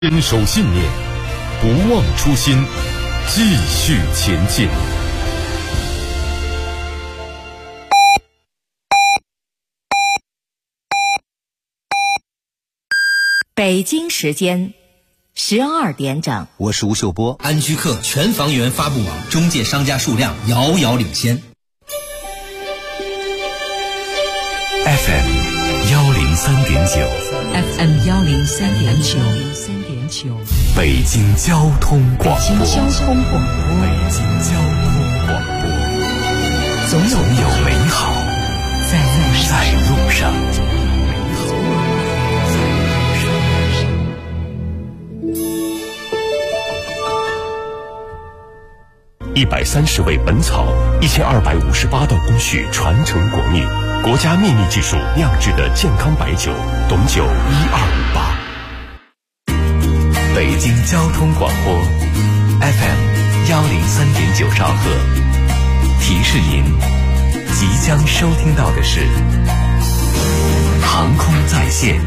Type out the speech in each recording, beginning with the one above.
坚守信念，不忘初心，继续前进。 北京时间12点整， 我是吴秀波。 安居客全房源发布网中介商家数量遥遥领先。 FM 103.9 FM 103.9， 北京交通广播。 北京交通广播，总有美好在路上。 130味本草，1258道工序传承国秘，国家秘密技术酿制的健康白酒，董酒1258。北京交通广播 FM 103.9兆赫，提示您即将收听到的是航空在线。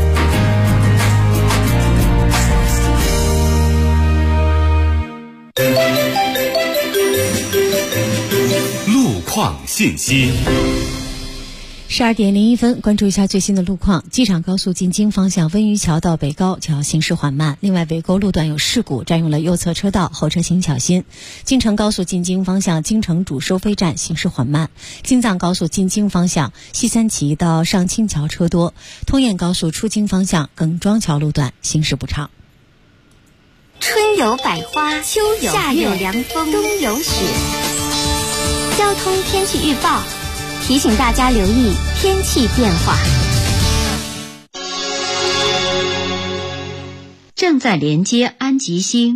路况信息。 12点01分，关注一下最新的路况。机场高速进京方向温榆桥到北高桥行驶缓慢，另外北沟路段有事故，占用了右侧车道，后车请小心。京承高速进京方向京承主收费站行驶缓慢，京藏高速进京方向西三旗到上清桥车多，通燕高速出京方向耿庄桥路段行驶不畅。 春有百花，秋有夏有凉风，冬有雪。交通天气预报提醒大家留意天气变化。 正在连接安吉星。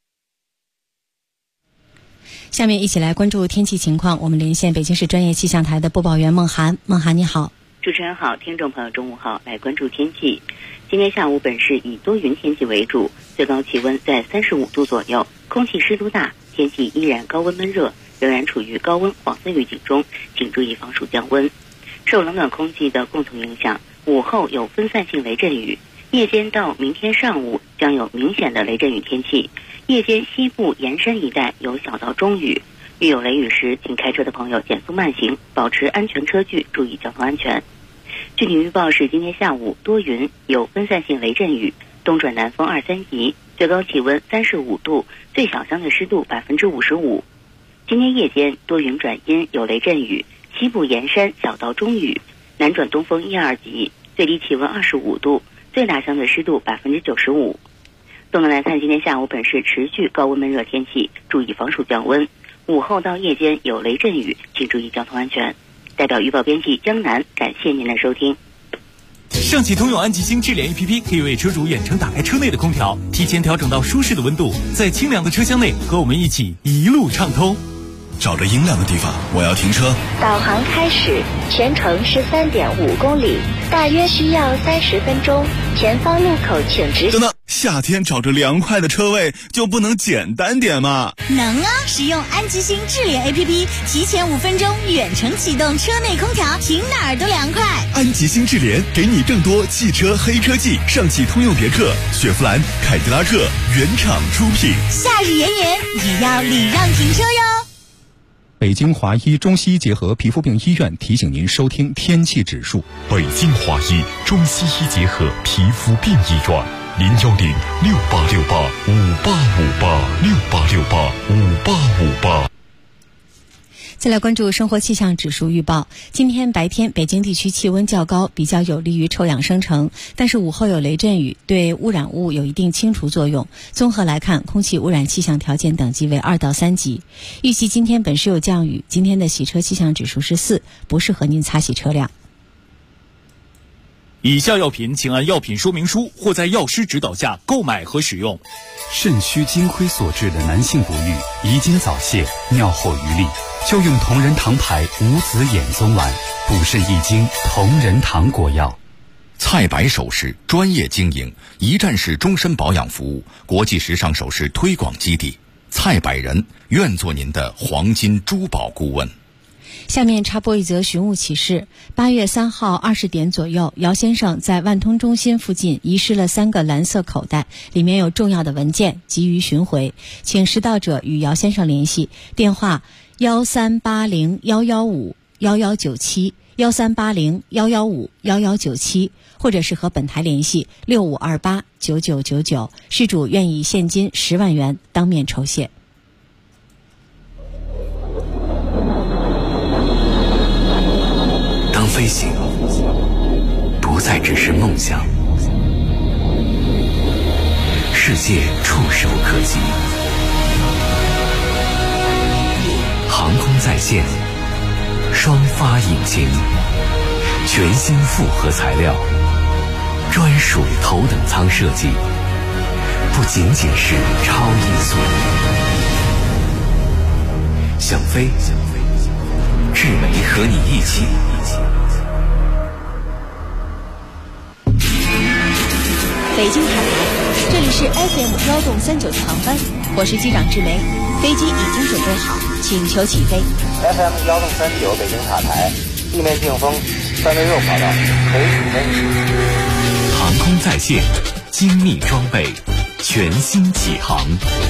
下面一起来关注天气情况，我们连线北京市专业气象台的播报员孟涵。孟涵你好。 主持人好，听众朋友中午好，来关注天气。今天下午本市以多云天气为主，最高气温在35度左右，空气湿度大，天气依然高温闷热，仍然处于高温黄色预警中，请注意防暑降温。受冷暖空气的共同影响，午后有分散性雷阵雨，夜间到明天上午将有明显的雷阵雨天气，夜间西部延伸一带有小到中雨。遇有雷雨时，请开车的朋友减速慢行，保持安全车距，注意交通安全。具体预报是今天下午多云，有分散性雷阵雨，东转南风2-3级，最高气温35度，最小相对湿度55%。今天夜间多云转阴，有雷阵雨，西部延伸小到中雨，南转东风1-2级，最低气温25度，最大相对湿度95%。东南来看，今天下午本市持续高温闷热天气，注意防暑降温。午后到夜间有雷阵雨，请注意交通安全。代表预报编辑江南，感谢您的收听。 上汽通用安吉星智联 APP 可以为车主远程打开车内的空调，提前调整到舒适的温度，在清凉的车厢内和我们一起一路畅通。 找着阴凉的地方，我要停车。 导航开始，全程13.5公里，大约需要30分钟。前方路口请直行。 等等，夏天找着凉快的车位就不能简单点吗？ 能啊！使用安吉星智联 APP， 提前5分钟远程启动车内空调，停哪儿都凉快。 安吉星智联给你更多汽车黑科技，上汽通用别克、雪佛兰、凯迪拉克原厂出品。 夏日炎炎也要礼让停车哟。 北京华医中西医结合皮肤病医院提醒您收听天气指数。 北京华医中西医结合皮肤病医院，0868585858，68585858。 再来关注生活气象指数预报。今天白天北京地区气温较高，比较有利于臭氧生成，但是午后有雷阵雨，对污染物有一定清除作用。综合来看，空气污染气象条件等级为2到3级。预计今天本市有降雨，今天的洗车气象指数是4，不适合您擦洗车辆。 以下药品请按药品说明书或在药师指导下购买和使用。 肾虚金亏所致的男性不育、遗精早泄、尿后余力，就用同仁堂牌无子衍宗丸，补肾益精，同仁堂国药。 菜百首饰专业经营，一站式终身保养服务，国际时尚首饰推广基地。菜百人愿做您的黄金珠宝顾问。 下面插播一则寻物启事。8月3号20点左右，姚先生在万通中心附近遗失了3个蓝色口袋，里面有重要的文件，急于寻回，请拾到者与姚先生联系，电话138011511197 138011511197，或者是和本台联系65289999，失主愿以现金10万元当面酬谢。 当飞行不再只是梦想，世界触手可及，航空在线，双发引擎，全新复合材料，专属头等舱设计，不仅仅是超音速。想飞，志梅和你一起。 北京塔台，这里是 FM1动39次航班，我是机长志梅，飞机已经准备好，请求起飞。 FM1动39北京塔台，地面净风3位6跑道，可以起飞。 航空在线，精密装备，全新起航。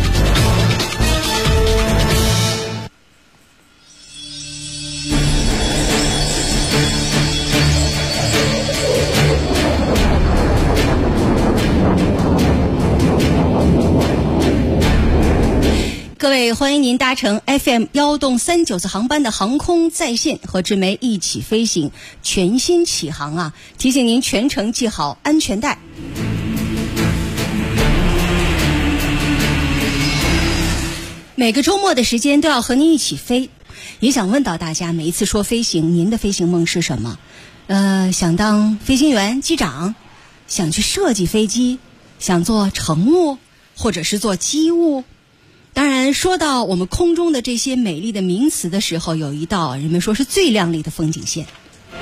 各位，欢迎您搭乘 FM1动39次航班的航空在线，和志梅一起飞行，全新起航啊！提醒您全程系好安全带。每个周末的时间都要和您一起飞，也想问到大家，每一次说飞行，您的飞行梦是什么？想当飞行员、机长，想去设计飞机，想做乘务，或者是做机务。当然，说到我们空中的这些美丽的名词的时候，有一道人们说是最亮丽的风景线。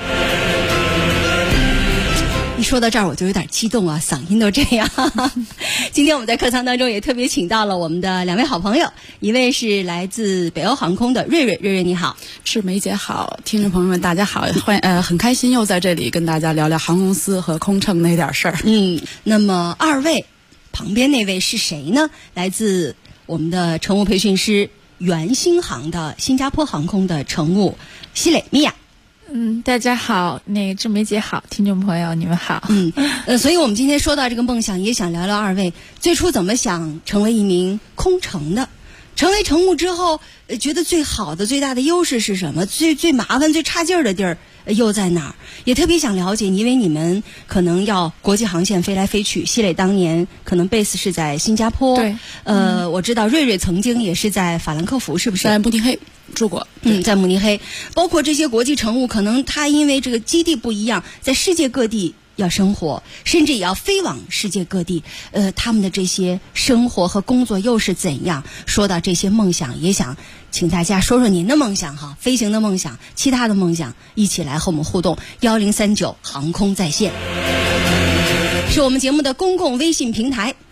一说到这儿，我就有点激动啊，嗓音都这样。今天我们在客舱当中也特别请到了我们的2位好朋友，一位是来自北欧航空的瑞瑞，瑞瑞你好。 是梅姐好，听众朋友们大家好，很开心又在这里跟大家聊聊航空公司和空乘那点事儿。 那么2位旁边那位是谁呢？来自我们的乘务培训师原星航的新加坡航空的乘务西磊米娅。 大家好，志梅姐好，听众朋友你们好。 所以我们今天说到这个梦想，也想聊聊2位最初怎么想成为一名空乘的，成为乘务之后，觉得最好的、最大的优势是什么？最麻烦、最差劲儿的地儿又在哪儿？也特别想了解，因为你们可能要国际航线飞来飞去。西磊当年可能 base 是在新加坡， 对， 我知道瑞瑞曾经也是在法兰克福，是不是？ 在慕尼黑住过， 在慕尼黑。包括这些国际乘务，可能他因为这个基地不一样，在世界各地要生活，甚至也要飞往世界各地。他们的这些生活和工作又是怎样？说到这些梦想，也想请大家说说您的梦想哈，飞行的梦想，其他的梦想，一起来和我们互动。1039航空在线是我们节目的公共微信平台，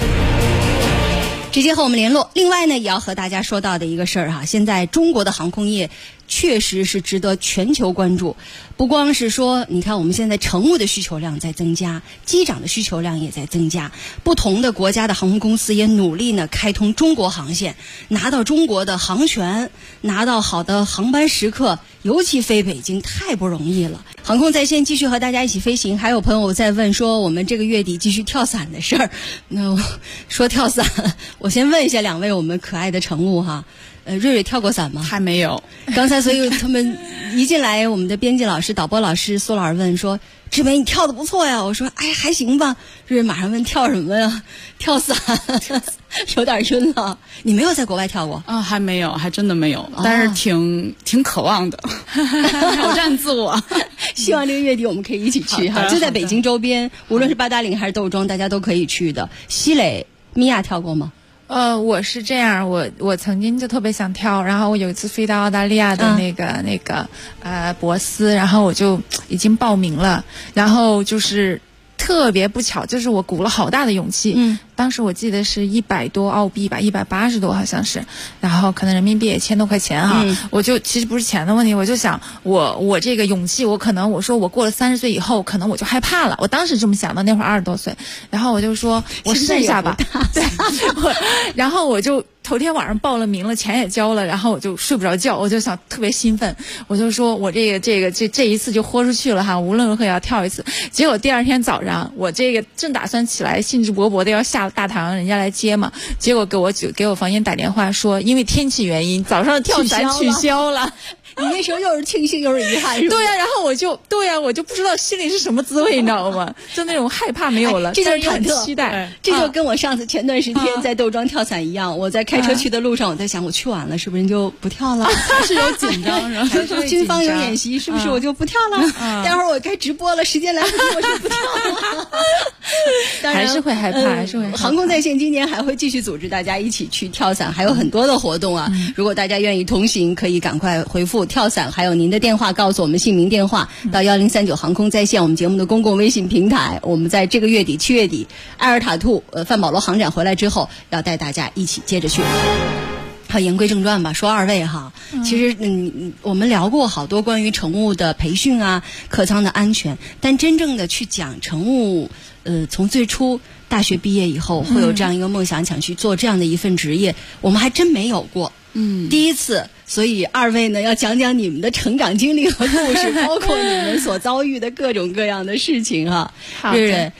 直接和我们联络。另外呢，也要和大家说到的一个事儿哈，现在中国的航空业确实是值得全球关注。不光是说，你看我们现在乘务的需求量在增加，机长的需求量也在增加，不同的国家的航空公司也努力呢开通中国航线，拿到中国的航权，拿到好的航班时刻，尤其飞北京太不容易了。航空在线继续和大家一起飞行。还有朋友在问说，我们这个月底继续跳伞的事儿。那说跳伞，我先问一下2位我们可爱的乘务哈。瑞瑞跳过伞吗？ 还没有。 刚才所以他们一进来，我们的编辑老师、导播老师苏老师问说：“志梅，你跳得不错呀。”我说：“哎，还行吧。”瑞瑞马上问：“跳什么呀？”跳伞，有点晕了。你没有在国外跳过？ 还没有，还真的没有。但是挺渴望的，挑战自我。 希望这个月底我们可以一起去哈，就在北京周边，无论是八达岭还是窦庄，大家都可以去的。西磊、米娅跳过吗？ 我是这样，我曾经就特别想跳，然后我有一次飞到澳大利亚的那个珀斯，然后我就已经报名了，然后就是特别不巧，就是我鼓了好大的勇气，当时我记得是100多澳币吧，180多好像是，然后可能人民币也1000多块钱哈，我就其实不是钱的问题，我就想我这个勇气，我可能我说我过了30岁以后，可能我就害怕了，我当时这么想的，那会儿20多岁，然后我就说我试一下吧，对，然后我就头天晚上报了名了，钱也交了，然后我就睡不着觉，我就想特别兴奋，我就说我这一次就豁出去了哈，无论如何也要跳一次。结果第二天早上，我这个正打算起来，兴致勃勃的要下大堂，人家来接嘛，结果给我房间打电话说，因为天气原因，早上的跳伞取消了。 你那时候又是庆幸又是遗憾，是吧？ 对呀，然后我就不知道心里是什么滋味，你知道吗？就那种害怕没有了， 这就是很期待。 这就跟我前段时间在豆庄跳伞一样，我在开车去的路上，我在想，我去晚了是不是就不跳了？ 还是有紧张，然后军方有演习，是不是我就不跳了？待会儿我该直播了，时间来不及，我就不跳了。当然还是会害怕，还是会害怕。 航空在线今年还会继续组织大家一起去跳伞，还有很多的活动啊。如果大家愿意同行，可以赶快回复跳伞，还有您的电话，告诉我们姓名电话到1039航空在线我们节目的公共微信平台。我们在这个月底7月底埃尔塔兔范保罗航展回来之后，要带大家一起接着去。好，言归正传吧，说二位哈，其实我们聊过好多关于乘务的培训啊，客舱的安全，但真正的去讲乘务，从最初大学毕业以后会有这样一个梦想，想去做这样的一份职业，我们还真没有过。第一次，所以二位呢要讲讲你们的成长经历和故事，包括你们所遭遇的各种各样的事情哈。瑞瑞，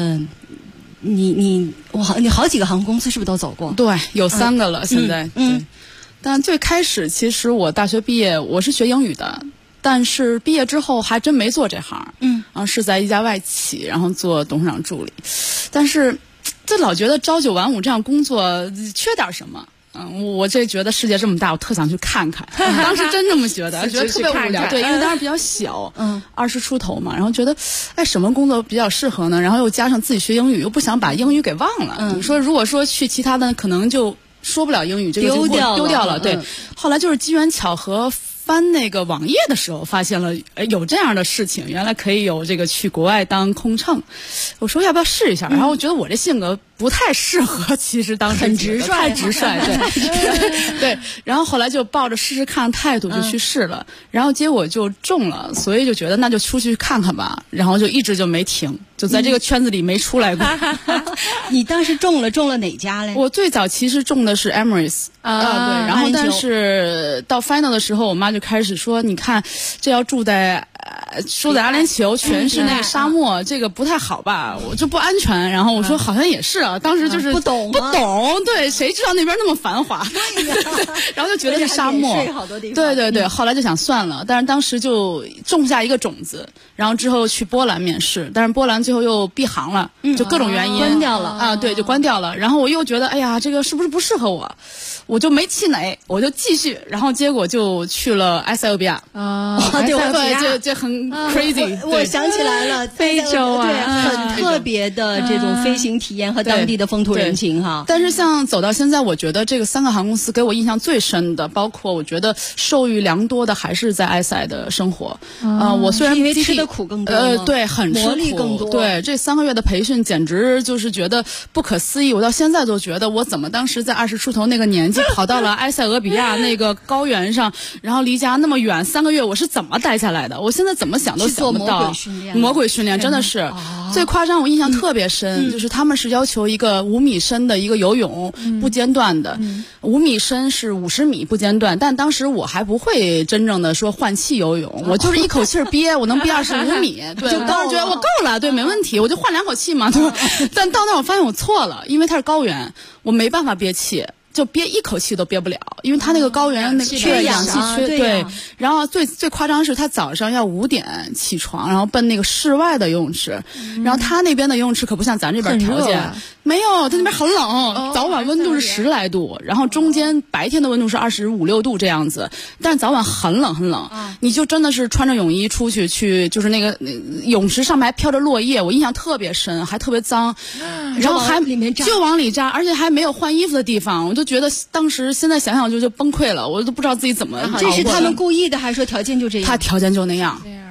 你好几个航空公司是不是都走过？ 对，有3个了，现在。但最开始其实我大学毕业，我是学英语的，但是毕业之后还真没做这行。然后是在一家外企，然后做董事长助理。但是就老觉得朝9晚5这样工作缺点什么。我这觉得世界这么大，我特想去看看。当时真这么觉得，觉得特别无聊。对，因为当时比较小，20出头嘛，然后觉得，什么工作比较适合呢？然后又加上自己学英语，又不想把英语给忘了。你说，如果说去其他的，可能就说不了英语，这个就丢掉了。对，后来就是机缘巧合。翻那个网页的时候，发现了有这样的事情，原来可以有这个去国外当空乘。我说要不要试一下？然后我觉得我这性格不太适合，其实当时很直率， 太直率，对对。然后后来就抱着试试看态度就去试了，然后结果就中了，所以就觉得那就出去看看吧，然后就一直就没停，就在这个圈子里没出来过。 你当时中了哪家嘞？ 我最早其实中的是 Emirates 对，然后但是到 final 的时候，我妈就开始说，你看这要住在阿联酋，全是那个沙漠，这个不太好吧？我就不安全。然后我说好像也是啊，当时就是不懂， 对，谁知道那边那么繁华？然后就觉得是沙漠，对，后来就想算了，但是当时就种下一个种子，然后之后去波兰面试，但是波兰最后又闭航了，就各种原因关掉了对，就关掉了。然后我又觉得，哎呀，这个是不是不适合我？我就没气馁，我就继续，然后结果就去了埃塞俄比亚对，这很 crazy。 我想起来了， 非洲啊， 对，很特别的这种飞行体验和当地的风土人情哈。 但是像走到现在，我觉得这个3个航空公司给我印象最深的，包括我觉得受益良多的还是在埃塞的生活。我虽然因为吃的苦更多， 对，很吃苦， 磨砺更多。 对，这3个月的培训简直就是觉得不可思议。我到现在都觉得，我怎么当时在20出头那个年纪跑到了埃塞俄比亚那个高原上，然后离家那么远，3个月我是怎么待下来的？我现在怎么想都想不到。魔鬼训练真的是最夸张，我印象特别深，就是他们是要求一个5米深的一个游泳不间断的，5米深是50米不间断，但当时我还不会真正的说换气游泳，我就是一口气憋，我能憋25米，对，我当时觉得我够了，对，没问题，我就换2口气嘛，对吧？但到那我发现我错了，因为它是高原，我没办法憋气。就憋一口气都憋不了，因为他那个高原那个缺氧气对。然后最夸张是他早上要5点起床，然后奔那个室外的游泳池，然后他那边的游泳池可不像咱这边条件，没有，他那边很冷，早晚温度是10来度，然后中间白天的温度是25、26度这样子，但是早晚很冷很冷，你就真的是穿着泳衣出去，就是那个泳池上面还飘着落叶，我印象特别深，还特别脏，然后还就往里扎，而且还没有换衣服的地方，我就觉得当时现在想想就崩溃了，我都不知道自己怎么。 这是他们故意的，还是说条件就这样？ 他条件就那样。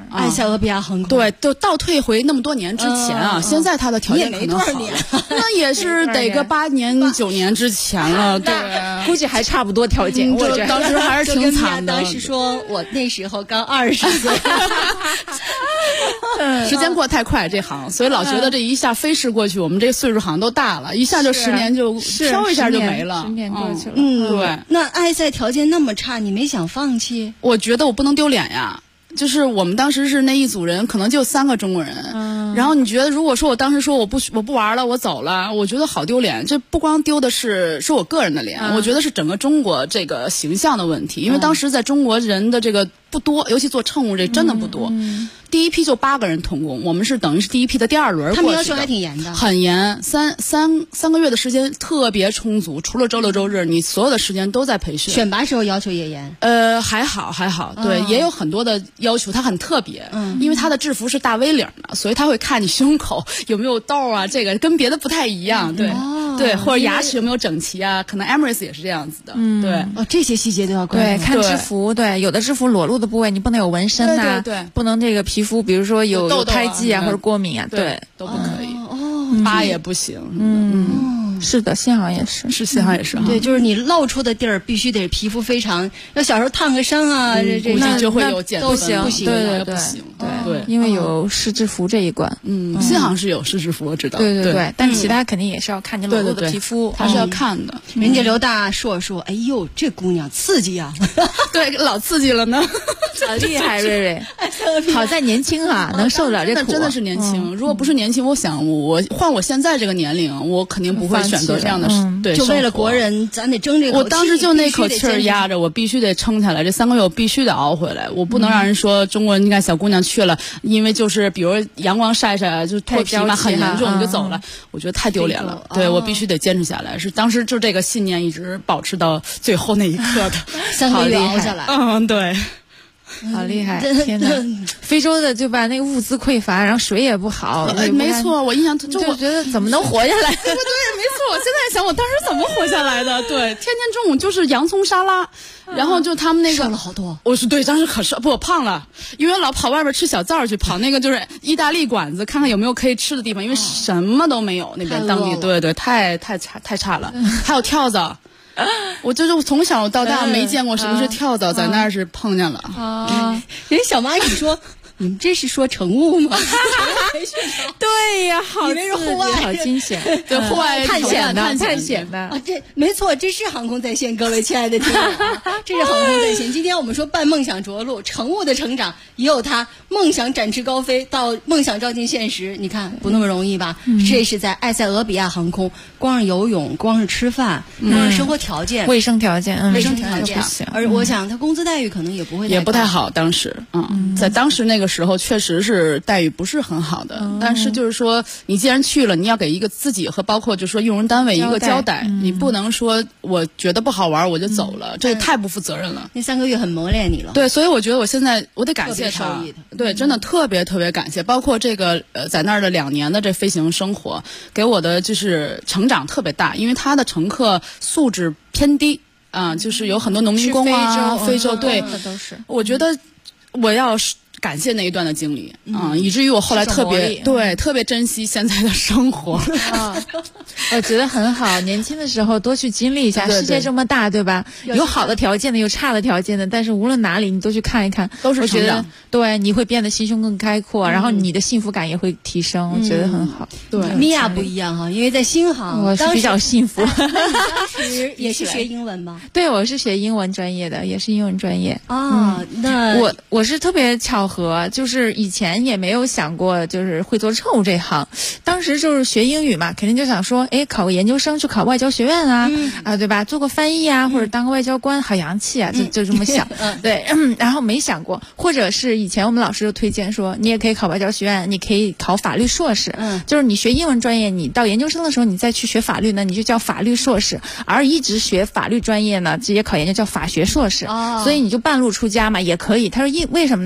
埃塞俄比亚航空。 对，就倒退回那么多年之前啊，现在它的条件可能好了，那也是得个8年9年之前了，对， 估计还差不多条件。我觉得当时还是挺惨的。 当时说我那时候刚20岁。 时间过得太快，这行，所以老觉得这一下飞逝过去，我们这岁数好像都大了，一下就10年就飘一下就没了。 10年过去了。 对。 那埃塞条件那么差，你没想放弃？ 我觉得我不能丢脸呀。就是我们当时是那一组人，可能就3个中国人。然后你觉得，如果说我当时说我不玩了，我走了，我觉得好丢脸。这不光丢的是我个人的脸，我觉得是整个中国这个形象的问题。因为当时在中国人的这个不多，尤其做乘务这真的不多。第一批就8个人通工，我们是等于是第一批的第2轮过去的。 他们要求还挺严的， 很严，三个月的时间特别充足，除了周六周日，你所有的时间都在培训。 选拔时候要求也严？ 还好，对，也有很多的要求，它很特别，因为它的制服是大 V 领的，所以他会看你胸口有没有痘啊，这个跟别的不太一样，对。对，或者牙齿有没有整齐啊？可能 Emirates 也是这样子的。对， 这些细节都要关注。 对，看制服，对，有的制服裸露的部位你不能有纹身呐， 对， 不能这个皮肤，比如说有胎记啊或者过敏啊， 对，都不可以。疤也不行。 是的，信航也是， 信航也是。 对，就是你露出的地儿必须得皮肤非常，要小时候烫个伤啊， 那就会有减分， 不行， 对， 不行， 对，因为有试制服这一关。 信航是有试制服，我知道。 对，但其他肯定也是要看你裸露的皮肤， 他是要看的。 人家刘大硕说：“哎呦，这姑娘刺激啊！” 对，老刺激了呢， 好厉害，瑞瑞。好在年轻哈，能受得了这苦。 真的是年轻。如果不是年轻，我想我换我现在这个年龄，我肯定不会选择这样的。对， 就为了国人，咱得争这口气。 我当时就那口气儿压着，我必须得撑下来。这3个月我必须得熬回来，我不能让人说中国人你看小姑娘去了，因为就是比如阳光晒晒就脱皮嘛，很严重就走了，我觉得太丢脸了。对，我必须得坚持下来。是当时就这个信念一直保持到最后那一刻的 ，3个月熬下来。 对。 好厉害！天哪，非洲的就把那个物资匮乏，然后水也不好。 没错，我印象就我觉得怎么能活下来？ 对，没错。我现在想，我当时怎么活下来的？对，天天中午就是洋葱沙拉，然后就他们那个瘦了好多。 我说对，当时可是不，我胖了，因为老跑外边吃小灶去，跑那个就是意大利馆子，看看有没有可以吃的地方，因为什么都没有那边当地。对，太差了。还有跳蚤。我就是从小到大没见过什么是跳蚤，在那儿是碰见了。 人小蚂蚁说：“你们这是说乘务吗？” 对呀，好这是户外， 好惊险， 对，户外探险的啊，这没错，这是航空在线，各位亲爱的听友，这是航空在线。今天我们说伴梦想着陆，乘务的成长也有他梦想展翅高飞到梦想照进现实，你看不那么容易吧？这是在埃塞俄比亚航空，光是游泳，光是吃饭，光是生活条件、 卫生条件， 而我想他工资待遇可能也不太好。当时，在当时那个时候，确实是待遇不是很好的。但是就是说，你既然去了，你要给一个自己和包括就是说用人单位一个交代，你不能说我觉得不好玩我就走了，这太不负责任了。 那3个月很磨练你了。 对，所以我觉得我现在我得感谢他，对，真的特别感谢。包括这个在那儿的2年的这飞行生活，给我的就是成长特别大，因为他的乘客素质偏低啊，就是有很多农民工啊，非洲对，我觉得我要感谢那一段的经历以至于我后来特别珍惜现在的生活。 我觉得很好，年轻的时候多去经历一下，世界这么大，对吧？有好的条件的，有差的条件的，但是无论哪里你都去看一看， 都是成长。 对，你会变得心胸更开阔，然后你的幸福感也会提升，我觉得很好。 对， 米娅不一样哈，因为在新航， 我是比较幸福。 当时也是学英文吗？ 对，我是学英文专业的，也是英文专业啊。那我是特别巧合，就是以前也没有想过就是会做乘务这行，当时就是学英语嘛，肯定就想说，考个研究生去考外交学院啊，对吧？做个翻译啊，或者当个外交官，好洋气啊，就这么想。对，然后没想过，或者是以前我们老师就推荐说，你也可以考外交学院，你可以考法律硕士。就是你学英文专业，你到研究生的时候，你再去学法律呢，你就叫法律硕士；而一直学法律专业呢，直接考研就叫法学硕士。所以你就半路出家嘛，也可以。他说为什么呢？因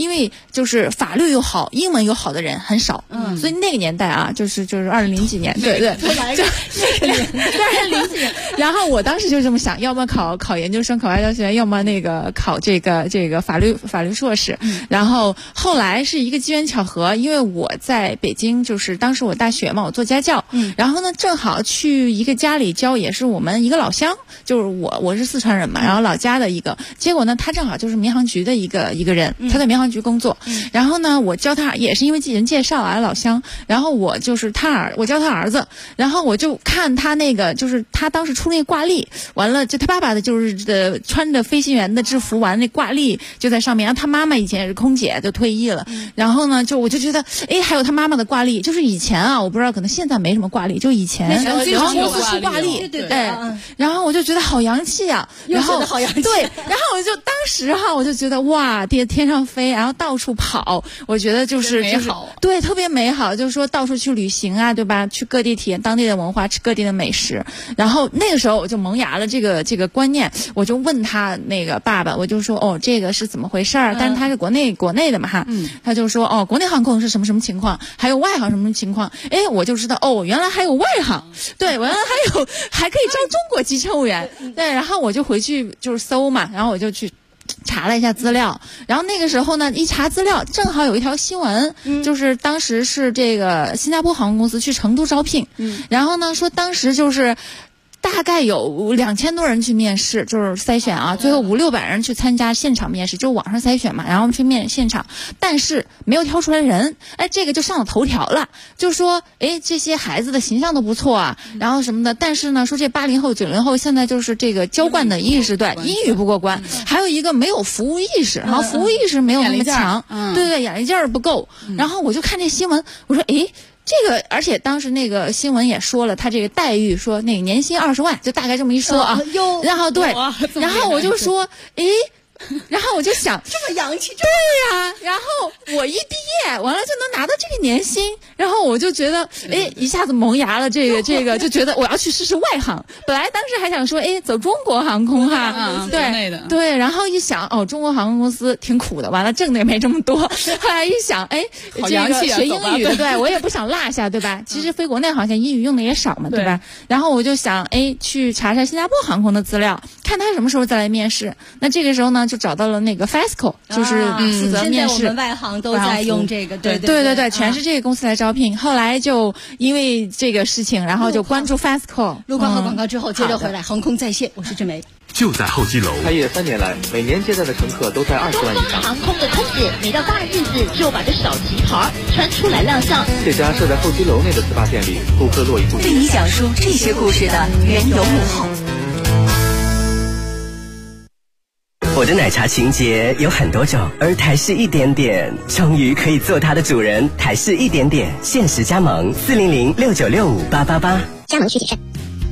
因为就是法律又好，英文又好的人很少，所以那个年代啊，就是2000几年，对对，就那个年代2000几年。然后我当时就这么想，要么考研究生，考外交学院，要么那个考这个法律硕士。然后后来是一个机缘巧合，因为我在北京，就是当时我大学嘛，我做家教，然后呢正好去一个家里教，也是我们一个老乡，就是我是四川人嘛，然后老家的一个，结果呢他正好就是民航局的一个人，他在民航局工作，然后呢我教他也是因为人介绍啊老乡，然后我就是我教他儿子，然后我就看他那个就是他当时出那个挂历，完了就他爸爸的就是穿着飞行员的制服，完了那挂历就在上面，然后他妈妈以前也是空姐，就退役了，然后呢我就觉得还有他妈妈的挂历，就是以前啊我不知道可能现在没什么挂历，就以前然后公司出挂历，对，然后我就觉得好洋气啊，然后好洋气，对，然后我就当时我就觉得哇天上飞，然后到处跑，我觉得就是对特别美好，就是说到处去旅行啊，对吧？去各地体验当地的文化，吃各地的美食。然后那个时候我就萌芽了这个观念，我就问他那个爸爸，我就说这个是怎么回事儿？但是他是国内的嘛哈，他就说国内航空是什么情况，还有外航什么情况？我就知道原来还有外航，对，原来还可以招中国籍乘务员，对，然后我就回去就是搜嘛，然后我就去查了一下资料，然后那个时候呢，一查资料，正好有一条新闻，就是当时是这个新加坡航空公司去成都招聘，然后呢说当时就是大概有2000多人去面试，就是筛选啊，最后500-600人去参加现场面试，就网上筛选嘛，然后去现场，但是没有挑出来人，这个就上了头条了，就说这些孩子的形象都不错啊，然后什么的，但是呢说这80后90后现在就是这个浇灌的意识，对，英语不过关，还有一个没有服务意识，然后服务意识没有那么强，对，眼力劲儿不够，然后我就看这新闻，我说这个，而且当时那个新闻也说了，他这个待遇说那个年薪20万，就大概这么一说啊。然后对，然后我就说，然后我就想， 这么洋气， 对呀，然后我一毕业完了就能拿到这个年薪，然后我就觉得，一下子萌芽了这个，就觉得我要去试试外航。本来当时还想说，走中国航空哈，对，然后一想，中国航空公司挺苦的，完了挣的也没这么多。后来一想， 好洋气啊， 学英语的，对我也不想落下，对吧？其实飞国内好像英语用的也少嘛，对吧？然后我就想，去查查新加坡航空的资料，看他什么时候再来面试。那这个时候呢，就找到了那个 FESCO， 就是负责面试。 现在我们外航都在用这个，对， 全是这个公司来招聘。后来就因为这个事情，然后就关注 FESCO。 路况和广告之后接着回来，航空在线，我是志梅。 就在候机楼， 开业3年来，每年接待的乘客都在20万以上。 航空的空姐每到大日子就把这小旗袍穿出来亮相。 这家设在候机楼内的SPA店里，顾客络绎不绝。 为你讲述这些故事的缘由幕后。 我的奶茶情节有很多种，而台式一点点终于可以做它的主人。台式一点点限时加盟40069658888， 加盟需谨慎。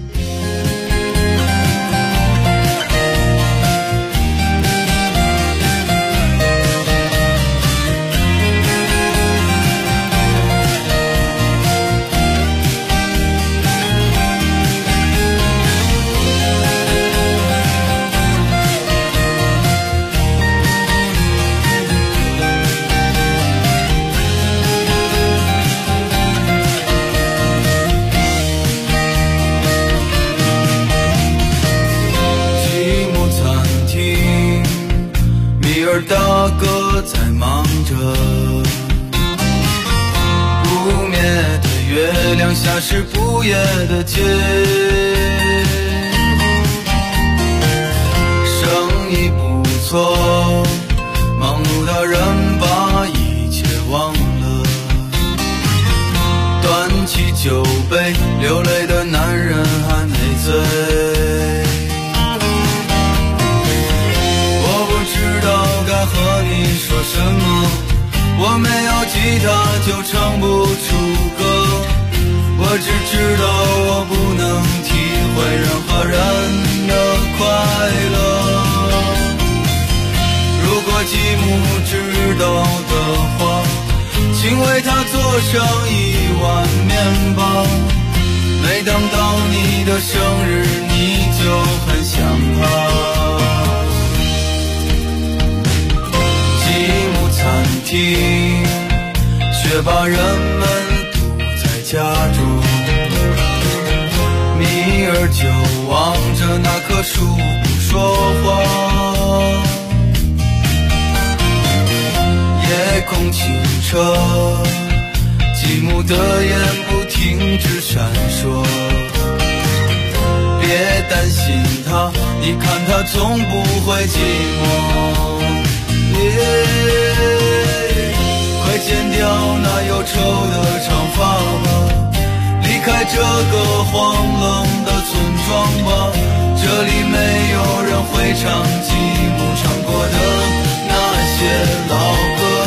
大哥在忙着，不灭的月亮下是不夜的街，生意不错，忙碌的人把一切忘了，端起酒杯，流泪的男人还没醉。该和你说什么？我没有吉他就唱不出歌，我只知道我不能体会任何人的快乐。如果继母知道的话，请为他做上1碗面包。每当到你的生日，你就很想他。 停，却把人们堵在家中。米儿就望着那棵树不说话，夜空清澈，积木的眼不停止闪烁。别担心它，你看它总不会寂寞。快剪掉那忧愁的长发吧，离开这个荒冷的村庄吧，这里没有人会唱积木唱过的那些老歌。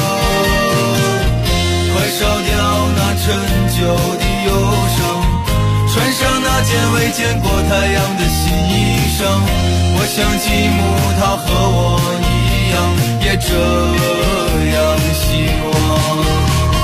快烧掉那陈旧的忧伤，穿上那件未见过太阳的新衣裳。我想积木它和我一样，也这样希望。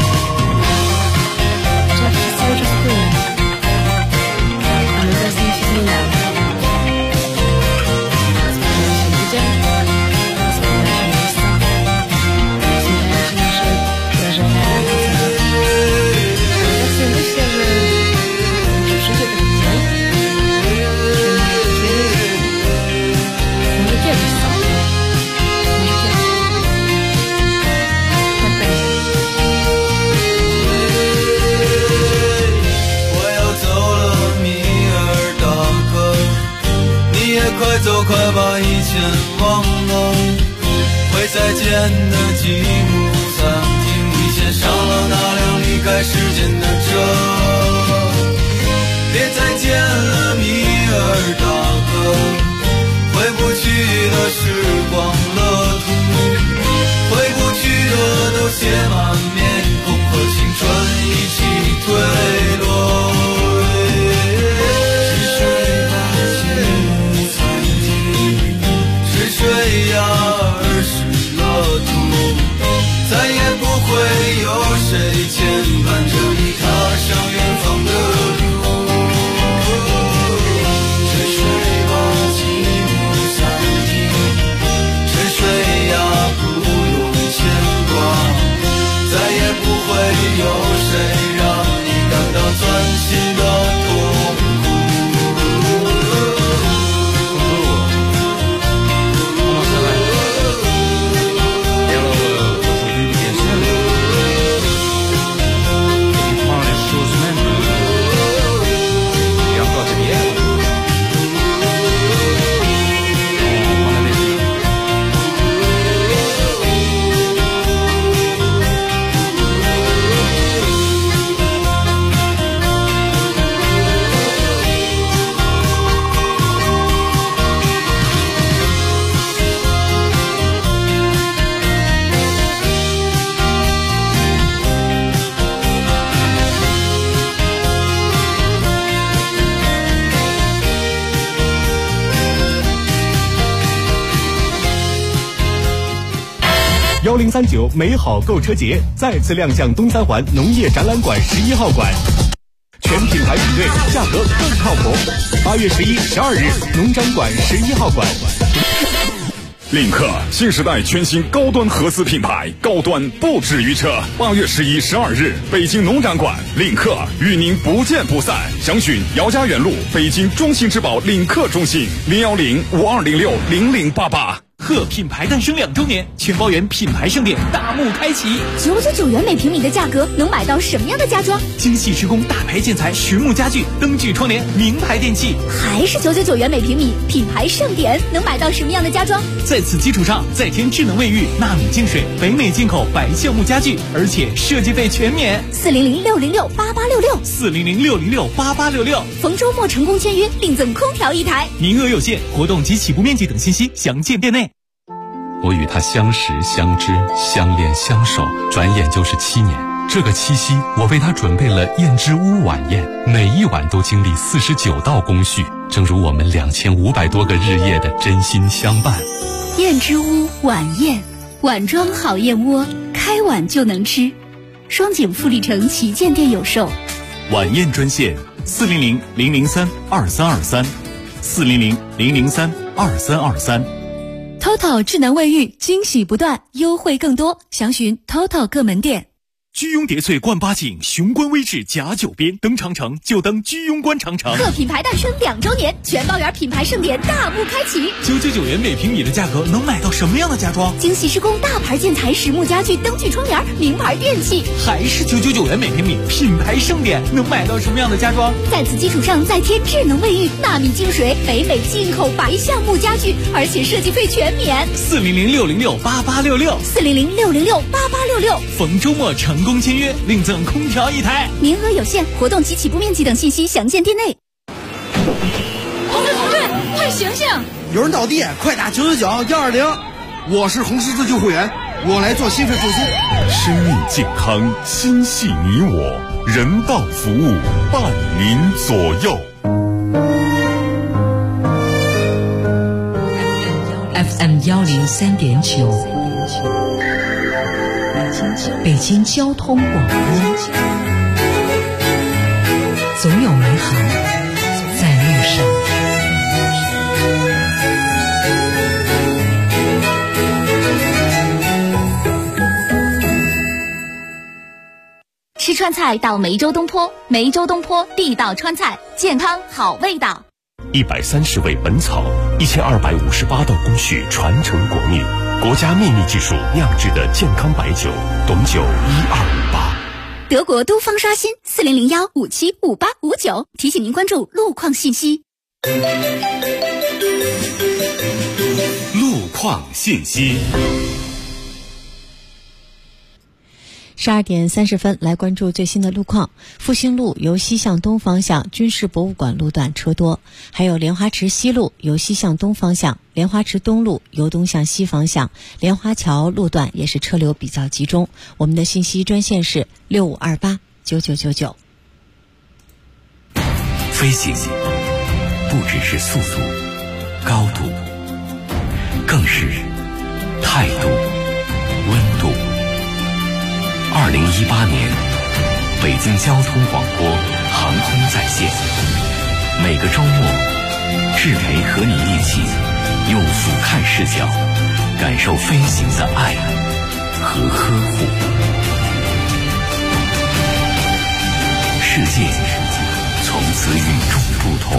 快走，快把以前忘了，会再见的积木餐厅，你先上了那辆离开时间的车。别再见了，米尔大哥，回不去的时光乐土，回不去的都写满面孔，和青春一起坠落。水呀，儿时乐土，再也不会有谁牵绊着你踏上远方的路。沉睡吧，积木三体，沉睡呀，不用牵挂，再也不会有谁让你感到钻心的痛苦。 1039美好购车节再次亮相东三环农业展览馆11号馆，全品牌比对，价格更靠谱。8月11、12日，农展馆11号馆。 领克新时代全新高端合资品牌，高端不止于车。8月11、12日，北京农展馆，领克与您不见不散。详询姚家园路北京中信之宝领克中心010-5206-0088。 贺品牌诞生2周年，全包圆品牌盛典大幕开启。 999元每平米的价格能买到什么样的家装？ 精细施工大牌建材、实木家具、灯具窗帘、名牌电器。 还是999元每平米，品牌盛典能买到什么样的家装？ 在此基础上再添智能卫浴、纳米净水、北美进口白橡木家具，而且设计费全免。 400-606-8866，400-606-8866。逢周末成功签约，另赠空调1台， 名额有限，活动及起步面积等信息详见店内。 我与他相识、相知、相恋、相守，转眼就是7年。这个七夕，我为他准备了燕之屋晚宴，每一晚都经历49道工序，正如我们2500多个日夜的真心相伴。 燕之屋晚宴，碗装好燕窝，开碗就能吃。双井富力城旗舰店有售。 晚宴专线400-003-2323，400-003-2323。 偷 TOTO 智能卫浴，惊喜不断，优惠更多，详询 TOTO 各门店。 居庸叠翠冠八景，雄关微至甲九边，登长城就登居庸关长城。 各品牌诞生2周年，全包圆品牌盛典大幕开启。 999元每平米的价格，能买到什么样的家装？ 精细施工大牌建材、实木家具、灯具窗帘、名牌电器。 还是999元每平米，品牌盛典能买到什么样的家装？ 在此基础上再添智能卫浴、纳米净水、北美进口白橡木家具，而且设计费全免。 400-606-8866，400-606-8866。逢周末成功签约，另赠空调1台， 名额有限，活动及起步面积等信息详见店内。 同志，快醒醒！ 有人倒地，快打999-120。我是红十字救护员，我来做心肺复苏。 生命健康，心系你我，人道服务伴您左右。 FM 103.9，北京交通广播，总有美好在路上。 吃川菜到梅州东坡，梅州东坡地道川菜，健康好味道。 130味本草，1258道工序传承国秘，国家秘密技术酿制的健康白酒，董酒1258。 德国都方刷新4001575859，提醒您关注路况信息。 路况信息。 12点30分，来关注最新的路况。复兴路由西向东方向军事博物馆路段车多，还有莲花池西路由西向东方向，莲花池东路由东向西方向，莲花桥路段也是车流比较集中。我们的信息专线是65289999。 飞行不只是速度、高度，更是态度、温度。2018年，北京交通广播航空在线，每个周末，志培和你一起用俯瞰视角，感受飞行的爱和呵护。世界从此与众不同。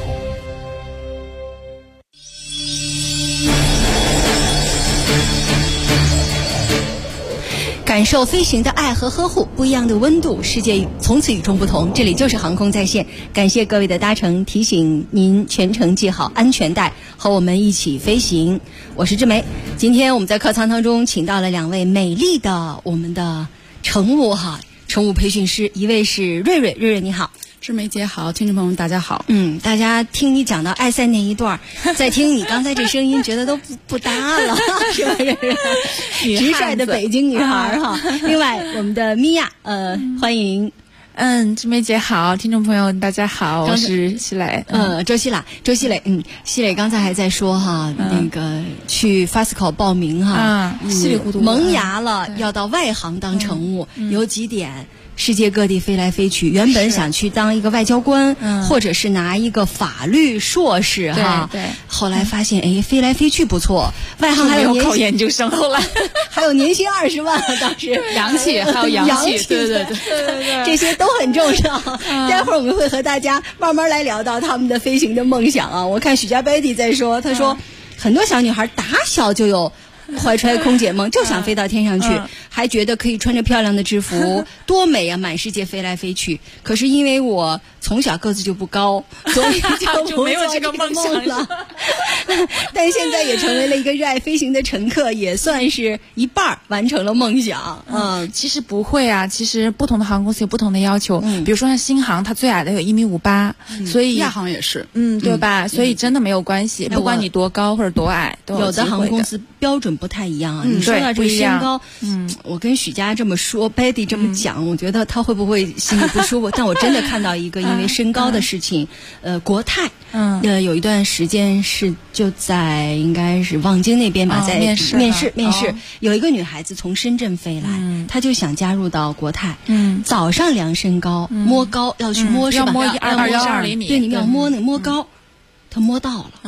感受飞行的爱和呵护，不一样的温度，世界从此与众不同。这里就是航空在线，感谢各位的搭乘，提醒您全程系好安全带，和我们一起飞行。我是志梅，今天我们在客舱当中请到了2位美丽的我们的乘务培训师，一位是瑞瑞，瑞瑞你好。 志梅姐好，听众朋友们大家好。 大家听你讲到爱赛那一段，再听你刚才这声音，觉得都不搭了，是吧？直率的北京女孩哈。另外，我们的米娅，欢迎。 志梅姐好，听众朋友大家好，我是希蕾。 周希蕾，希蕾刚才还在说哈，那个去 FASCO 报名哈， 稀里糊涂萌芽了，要到外行当乘务，有几点。世界各地飞来飞去，原本想去当一个外交官，或者是拿一个法律硕士哈， 对， 后来发现飞来飞去不错，外行还有考研究生，后来还有年薪20万，当时洋气，还有洋气，对， 这些都很重要。待会儿我们会和大家慢慢来聊到他们的飞行的梦想啊。我看许家 Betty 在说，她说很多小女孩打小就有怀揣空姐梦，就想飞到天上去，还觉得可以穿着漂亮的制服，多美啊，满世界飞来飞去。可是因为我从小个子就不高，所以就没有这个梦想了。但现在也成为了一个热爱飞行的乘客，也算是一半完成了梦想。 其实不会啊，其实不同的航空公司有不同的要求。比如说像新航，它最矮的有1.58米，所以亚航也是， 对吧？所以真的没有关系，不管你多高或者多矮，都有的航空公司标准不太一样啊。你说到这个身高，我跟许佳这么说 ，Betty 这么讲，我觉得他会不会心里不舒服？但我真的看到一个因为身高的事情，国泰，有一段时间是就在应该是望京那边吧，在面试，有一个女孩子从深圳飞来，她就想加入到国泰，早上量身高，摸高要去摸是吧？ 要摸120厘米， 对，你们要摸高。他摸到了，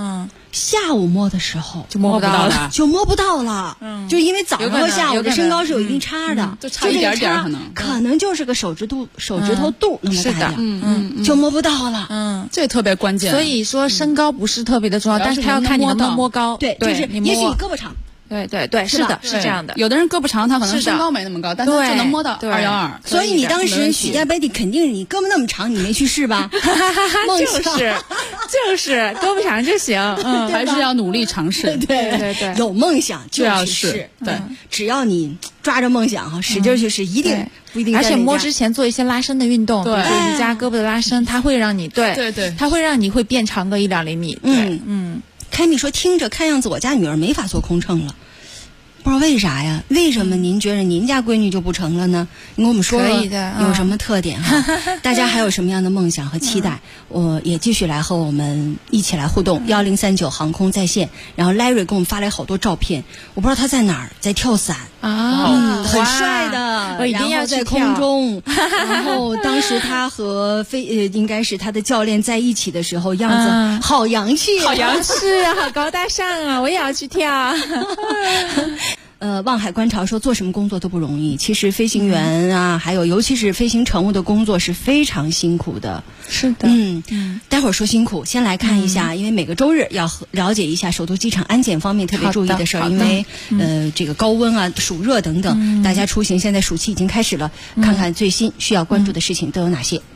下午摸的时候就摸不到了， 就因为早上和下午的身高是有一定差的， 就差一点点可能就是个手指头肚那么大点，就摸不到了。 这特别关键。 所以说身高不是特别的重要，但是他要看你能不能摸高。 对，就是也许你胳膊长。 对，是的，是这样的。 有的人胳膊长，他可能身高没那么高，但他就能摸到212。 所以你当时许家 baby 肯定你胳膊那么长，你没去试吧？ 就是胳膊长就行， 还是要努力尝试。 对，有梦想就要去试。 对， 只要你抓着梦想哈，使劲去试，一定不一定。 而且摸之前做一些拉伸的运动， 对， 瑜伽胳膊的拉伸，它会让你对， 它会让你会变长个1-2厘米。 凯米说，听着看样子我家女儿没法做空乘了。不知道为啥呀？为什么您觉得您家闺女就不成了呢？你跟我们说说有什么特点哈？大家还有什么样的梦想和期待？我也继续来和我们一起来互动。1039航空在线，然后 Larry 给我们发来好多照片，我不知道他在哪儿，在跳伞很帅的， 我一定要在空中。然后当时他和应该是他的教练在一起的时候，样子好洋气， 好洋气啊，好高大上啊！我也要去跳。 望海观潮说，做什么工作都不容易。其实飞行员啊，还有尤其是飞行乘务的工作是非常辛苦的。 是的， 待会儿说辛苦，先来看一下，因为每个周日要了解一下首都机场安检方面特别注意的事儿，因为这个高温啊、暑热等等，大家出行现在暑期已经开始了，看看最新需要关注的事情都有哪些。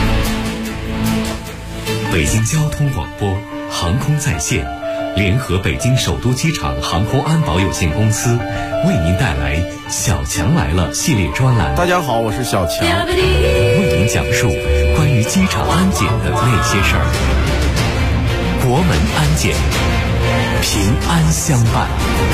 北京交通广播航空在线联合北京首都机场航空安保有限公司为您带来小强来了系列专栏。 大家好，我是小强， 为您讲述关于机场安检的那些事儿。国门安检，平安相伴。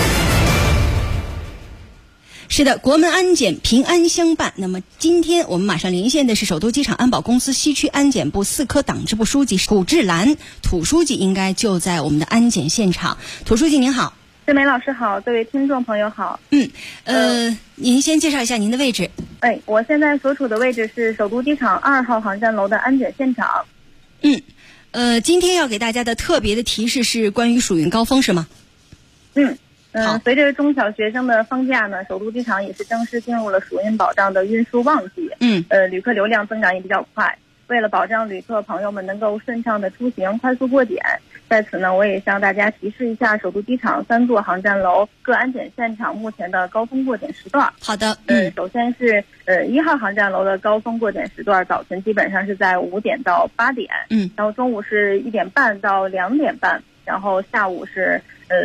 是的，国门安检平安相伴。那么今天我们马上连线的是首都机场安保公司西区安检部4科党支部书记古志兰，土书记应该就在我们的安检现场。土书记您好。 志梅老师好，各位听众朋友好。 您先介绍一下您的位置。 我现在所处的位置是首都机场2号航站楼的安检现场。 今天要给大家的特别的提示是关于暑运高峰是吗？ 随着中小学生的放假呢，首都机场也是正式进入了暑运保障的运输旺季。旅客流量增长也比较快。为了保障旅客朋友们能够顺畅的出行、快速过检，在此呢，我也向大家提示一下首都机场3座航站楼各安检现场目前的高峰过检时段。 好的。 首先是1号航站楼的高峰过检时段，早晨基本上是在5点到8点，然后中午是1点半到2点半，然后下午是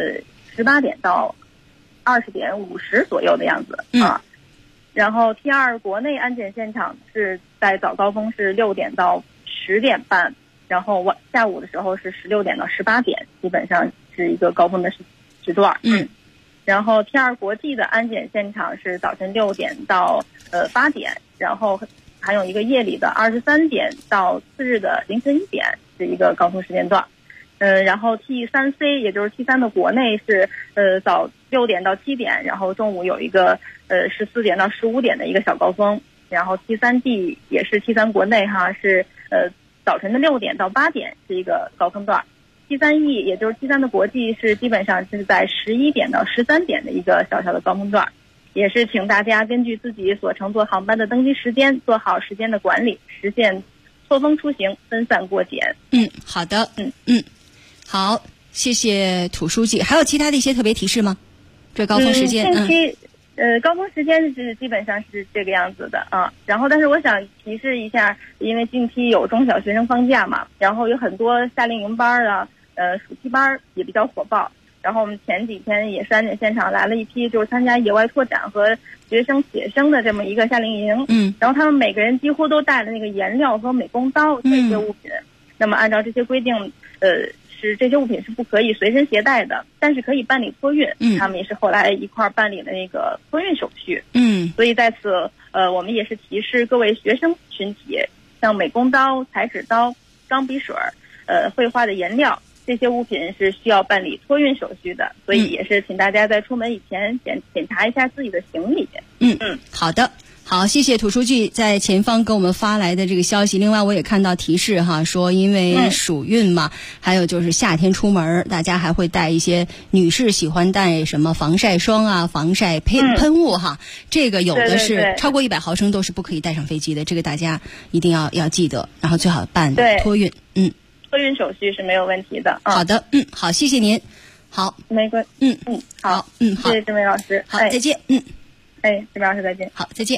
18点到20点50左右的样子然后 T2 国内安检现场是在早高峰是6点到10点半，然后下午的时候是16点到18点，基本上是一个高峰的时段。然后 T2 国际的安检现场是早晨6点到8点，然后还有一个夜里的23点到次日的凌晨1点是一个高峰时间段。然后 T3C 也就是 T3 的国内是早6点到7点，然后中午有一个14点到15点的一个小高峰。然后 T3D 也是 T3 国内是早晨的6点到8点是一个高峰段。T3E 也就是 T3 的国际是基本上是在11点到13点的一个小小的高峰段。也是请大家根据自己所乘坐航班的登机时间做好时间的管理，实现错峰出行，分散过检。 好的。好，谢谢土书记。还有其他的一些特别提示吗？这高峰时间近期高峰时间是基本上是这个样子的然后但是我想提示一下，因为近期有中小学生放假嘛，然后有很多夏令营班暑期班也比较火爆。然后我们前几天也是安检现场来了一批就是参加野外拓展和学生写生的这么一个夏令营。然后他们每个人几乎都带了那个颜料和美工刀这些物品。那么按照这些规定是这些物品是不可以随身携带的，但是可以办理托运。他们也是后来一块办理了那个托运手续。所以在此我们也是提示各位学生群体，像美工刀、裁纸刀、钢笔水绘画的颜料，这些物品是需要办理托运手续的。所以也是请大家在出门以前检查一下自己的行李。 好的。 好，谢谢土书记在前方给我们发来的这个消息。另外，我也看到提示哈，说因为暑运嘛，还有就是夏天出门，大家还会带一些女士喜欢带什么防晒霜啊、防晒喷雾哈。这个有的是超过100毫升都是不可以带上飞机的，这个大家一定要记得。然后最好办托运， 托运手续是没有问题的。 好的，好，谢谢您。好， 没关系， 好， 好， 谢谢这位老师， 好，再见， 这位老师再见， 好，再见。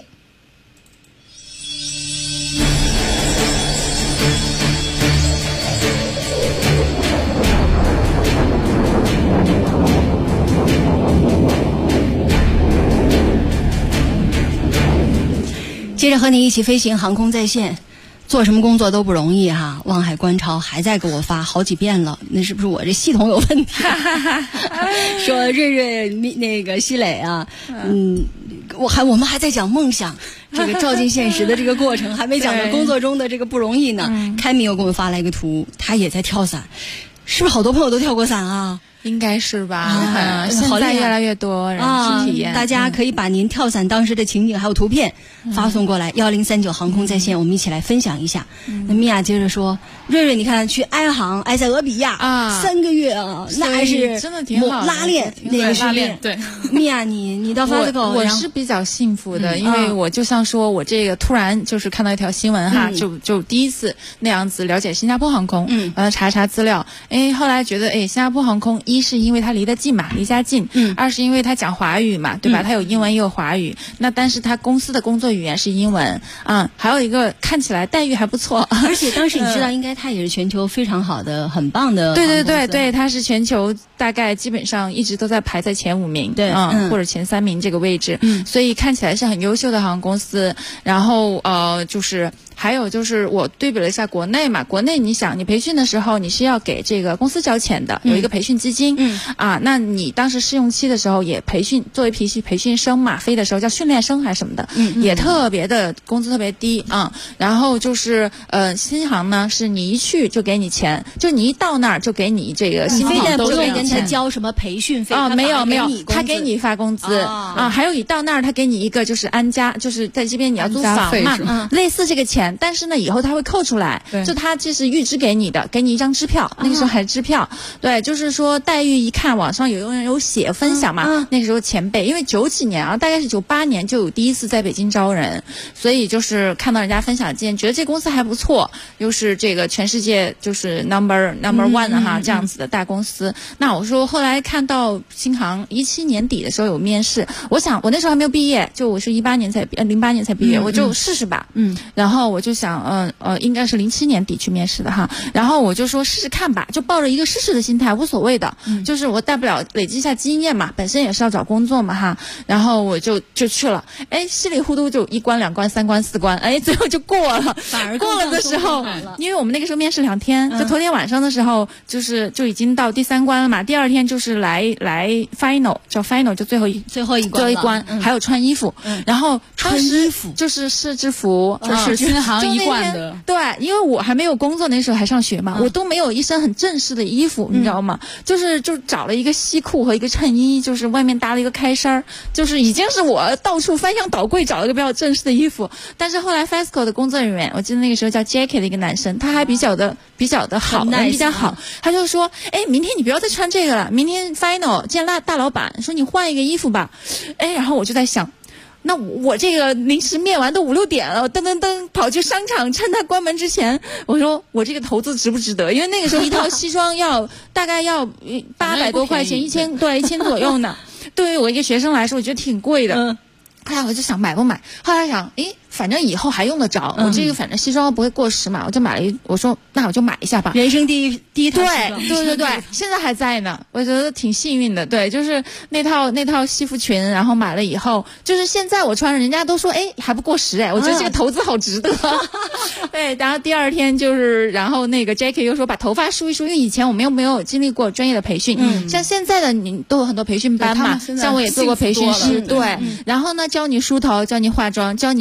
接着和你一起飞行，航空在线。做什么工作都不容易哈，望海观潮还在给我发好几遍了，那是不是我这系统有问题？说瑞瑞那个西磊啊，我们还在讲梦想，这个照进现实的这个过程，还没讲到工作中的这个不容易呢。凯米又给我们发来一个图，他也在跳伞，是不是好多朋友都跳过伞啊？ 应该是吧，现在越来越多人去体验， 大家可以把您跳伞当时的情景还有图片发送过来，1039航空在线，我们一起来分享一下。那米娅接着说，瑞瑞，你看去埃塞俄比亚3个月啊，那还是真的挺好的， 拉练那个训练。 对， 米娅，你到法斯口， 我是比较幸福的，因为我就像说我这个突然就是看到一条新闻哈，就第一次那样子了解新加坡航空，查资料，后来觉得新加坡航空一是因为它离得近嘛，离家近，二是因为它讲华语嘛，对吧？它有英文也有华语，那但是它公司的工作语言是英文啊，还有一个看起来待遇还不错， 而且当时你知道，应该它也是全球非常好的、很棒的。 对，它是全球大概基本上一直都在排在前5名，对，或者前3名这个位置，所以看起来是很优秀的航空公司。然后就是还有就是我对比了一下国内嘛，国内你想你培训的时候你是要给这个公司交钱的，有一个培训基金，那你当时试用期的时候也培训，作为培训生嘛，飞的时候叫训练生还是什么的，也特别的工资特别低啊。然后就是新航呢是你一去就给你钱，就你一到那儿就给你这个新航不用跟他交什么培训费没有，他给你发工资还有你到那儿他给你一个就是安家，就是在这边你要租房嘛，类似这个钱。但是呢以后他会扣出来，就他这是预支给你的，给你一张支票，那个时候还是支票，对，就是说待遇一看网上有人有写分享嘛，那个时候前辈因为90几年大概是98年就有第一次在北京招人，所以就是看到人家分享经验，觉得这公司还不错，又是这个全世界就是 number one 哈，这样子的大公司。那我说后来看到新航17年底的时候有面试，我想我那时候还没有毕业，就我是08年才毕业，我就试试吧，然后我就想应该是07年底去面试的哈，然后我就说试试看吧，就抱着一个试试的心态，无所谓的，就是我大不了累积一下经验嘛，本身也是要找工作嘛哈，然后我就去了，稀里糊涂就1关2关3关4关，最后就过了。反而过了的时候，因为我们那个时候面试2天，就头天晚上的时候就已经到第3关了嘛，第2天就是来 final 叫 final 就最后一关，还有穿衣服，然后穿衣服就是试制服， 就是新航一贯的。 对，因为我还没有工作，那时候还上学嘛，我都没有一身很正式的衣服，你知道吗？就找了一个西裤和一个衬衣，就是外面搭了一个开衫，就是已经是我到处翻箱倒柜找了一个比较正式的衣服。但是后来 FESCO 的工作人员，我记得那个时候叫 Jackie 的一个男生，他还比较的好，人比较好，他就说，明天你不要再穿这个了，明天 final 见大老板说你换一个衣服吧，然后我就在想。那我这个临时面完都5、6点了，我噔跑去商场，趁他关门之前，我说我这个投资值不值得？因为那个时候一套西装大概要800多块钱，1000左右呢。对于我一个学生来说，我觉得挺贵的。后来我就想买不买，后来想，反正以后还用得着，我这个反正西装不会过时嘛，我就买了我说那我就买一下吧。 人生第一套西装， 对，现在还在呢，我觉得挺幸运的。对，就是那套西服裙，然后买了以后，就是现在我穿着，人家都说还不过时我觉得这个投资好值得。对，然后第2天然后那个 Jackie 又说把头发梳一梳，因为以前我们又没有经历过专业的培训，像现在的你都有很多培训班嘛，像我也做过培训师，对，然后呢教你梳头，教你化妆，教你怎么着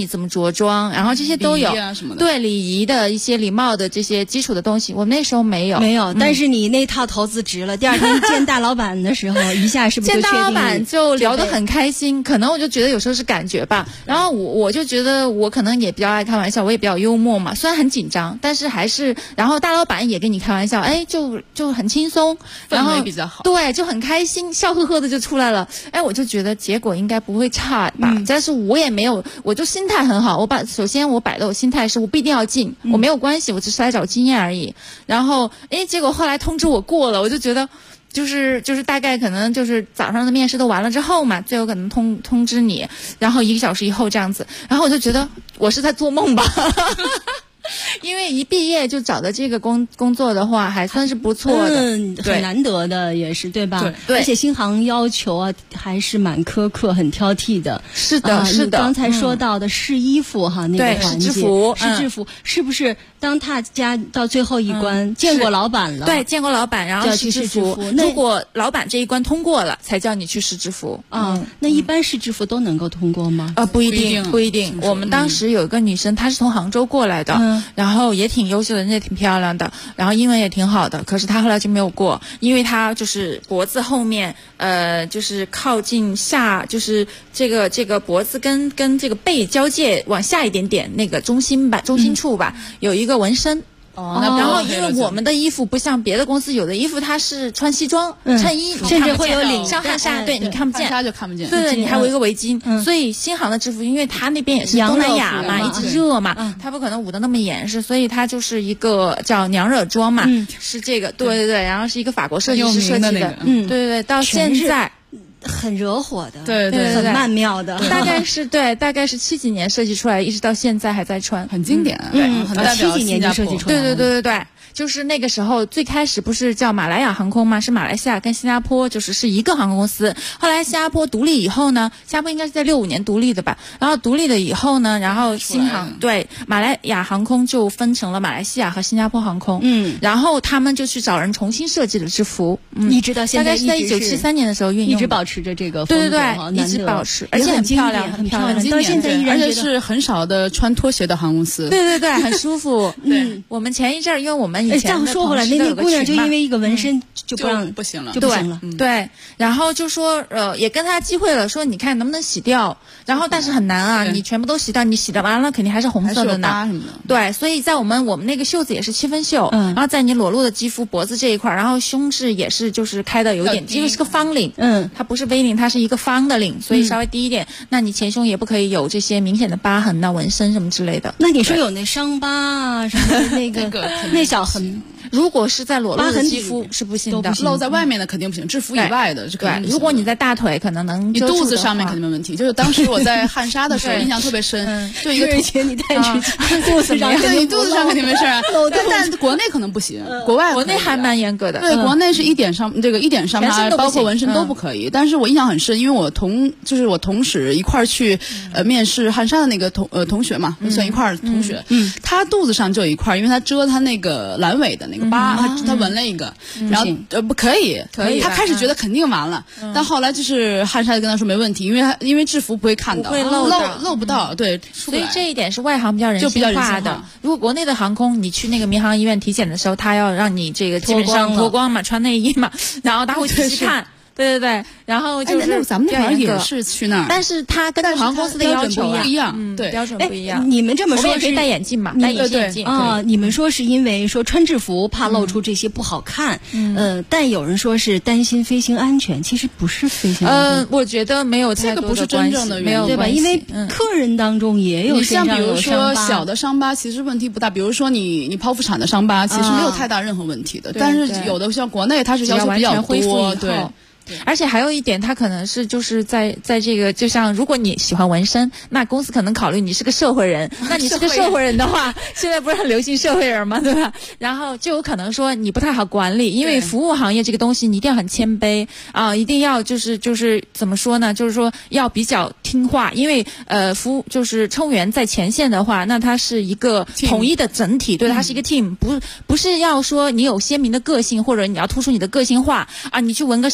着装，然后这些都有。 礼仪啊什么的。 对，礼仪的一些礼貌的这些基础的东西，我们那时候没有。 但是你那套投资值了。第二天见大老板的时候，一下是不是就确定？ 见大老板就聊得很开心，可能我就觉得有时候是感觉吧。然后我就觉得我可能也比较爱开玩笑，我也比较幽默嘛，虽然很紧张，但是还是，然后大老板也跟你开玩笑，哎，就很轻松，然后氛围比较好， 对，就很开心，笑呵呵的就出来了。哎，我就觉得结果应该不会差吧，但是我也没有，我就心态很好，首先我摆的我心态是我不一定要进，我没有关系，我只是来找经验而已。然后，哎，结果后来通知我过了，我就觉得。就是大概可能就是早上的面试都完了之后嘛，最有可能通知你，然后1个小时以后这样子，然后我就觉得我是在做梦吧。因为一毕业就找的这个工作的话，还算是不错的， 很难得的也是，对吧？ 对， 而且新航要求啊还是蛮苛刻、很挑剔的。 是的，是的。 刚才说到的试衣服哈，那个环节是制服， 是制服，是不是当踏家到最后一关，见过老板了？ 对，见过老板，然后试制服。如果老板这一关通过了，才叫你去试制服。 那一般试制服都能够通过吗？ 不一定。我们当时有一个女生，她是从杭州过来的。然后也挺优秀的，人家挺漂亮的，然后英文也挺好的，可是她后来就没有过，因为她就是脖子后面，就是靠近下，就是这个脖子跟这个背交界往下一点点那个中心处吧，有一个纹身。然后因为我们的衣服不像别的公司，有的衣服它是穿西装、衬衣， 甚至会有领上汗纱，对你看不见， 汗纱就看不见。 对，你还围个围巾。所以新航的制服，因为它那边也是东南亚嘛，一直热嘛，它不可能捂得那么严实，所以它就是一个叫娘惹装嘛，是这个，对，然后是一个法国设计师设计的，对，到现在。 很惹火的， 对， 很曼妙的， 大概是70几年设计出来，一直到现在还在穿， 很经典，很代表 70几年就设计出来， 对。就是那个时候最开始不是叫马来亚航空吗？是马来西亚跟新加坡是一个航空公司。后来新加坡独立以后呢，新加坡应该是在65年独立的吧。然后独立了以后呢，然后新航对马来亚航空就分成了马来西亚和新加坡航空。然后他们就去找人重新设计了制服， 一直到现在， 大概是在1973年的时候运用， 一直保持着这个风格， 对，一直保持，而且很漂亮，很漂亮， 到现在依然而且是很少的穿拖鞋的航空公司， 对，很舒服。我们前一阵因为我们以前这样说回来，那姑娘就因为一个纹身就不行了， 对，然后就说也跟他机会了，说你看能不能洗掉，然后但是很难啊，你全部都洗掉，你洗的完了肯定还是红色的呢，对，所以在我们那个袖子也是7分袖，然后在你裸露的肌肤脖子这一块，然后胸质也是就是开的有点，因为是个方领，它不是 V 领，它是一个方的领，所以稍微低一点，那你前胸也不可以有这些明显的疤痕呐、纹身什么之类的。 那你说有那伤疤啊什么的那个那小痕。 如果是在裸露的肌肤是不行的， 露在外面的肯定不行，制服以外的是肯定不行。 如果你在大腿可能能你肚子上面肯定没问题。就是当时我在汗纱的时候印象特别深，就一个以前你太直接，肚子上对你肚子上肯定没事啊，但国内可能不行，国内还蛮严格的。 对，国内是一点伤疤，包括纹身都不可以。但是我印象很深，因为我同时一块去面试汗纱的那个同学嘛，算一块同学，他肚子上就有一块，因为他遮他那个阑尾的那个疤，他纹了一个，然后不可以，他开始觉得肯定完了，但后来就是汗纱就跟他说没问题，因为制服不会看到， 不会露不到，对， 所以这一点是外行比较人性化的。如果国内的航空，你去那个民航医院体检的时候，他要让你这个基本上脱光嘛，穿内衣嘛，然后他会仔细看。对，然后就是咱们那会儿也是去那儿， 但是他跟航空公司的要求不一样，对， 标准不一样。 你们这么说可以戴眼镜嘛？戴隐形眼镜啊？你们说是因为说穿制服怕露出这些不好看，但有人说是担心飞行安全，其实不是飞行安全。 我觉得没有太多的关系， 这个不是真正的原因， 对吧？因为客人当中也有身上有伤疤， 你像比如说小的伤疤，其实问题不大。比如说你剖腹产的伤疤，其实没有太大任何问题的。但是有的像国内，它是要求比较多，对。 而且还有一点，他可能是就是在这个，就像如果你喜欢纹身，那公司可能考虑你是个社会人，那你是个社会人的话，现在不是很流行社会人吗？对吧？然后就有可能说你不太好管理，因为服务行业这个东西你一定要很谦卑啊，一定要就是怎么说呢？就是说要比较听话，因为服务就是乘务员在前线的话，那它是一个统一的整体，对，它是一个 team， 不是要说你有鲜明的个性或者你要突出你的个性化啊，你去纹个身，你显得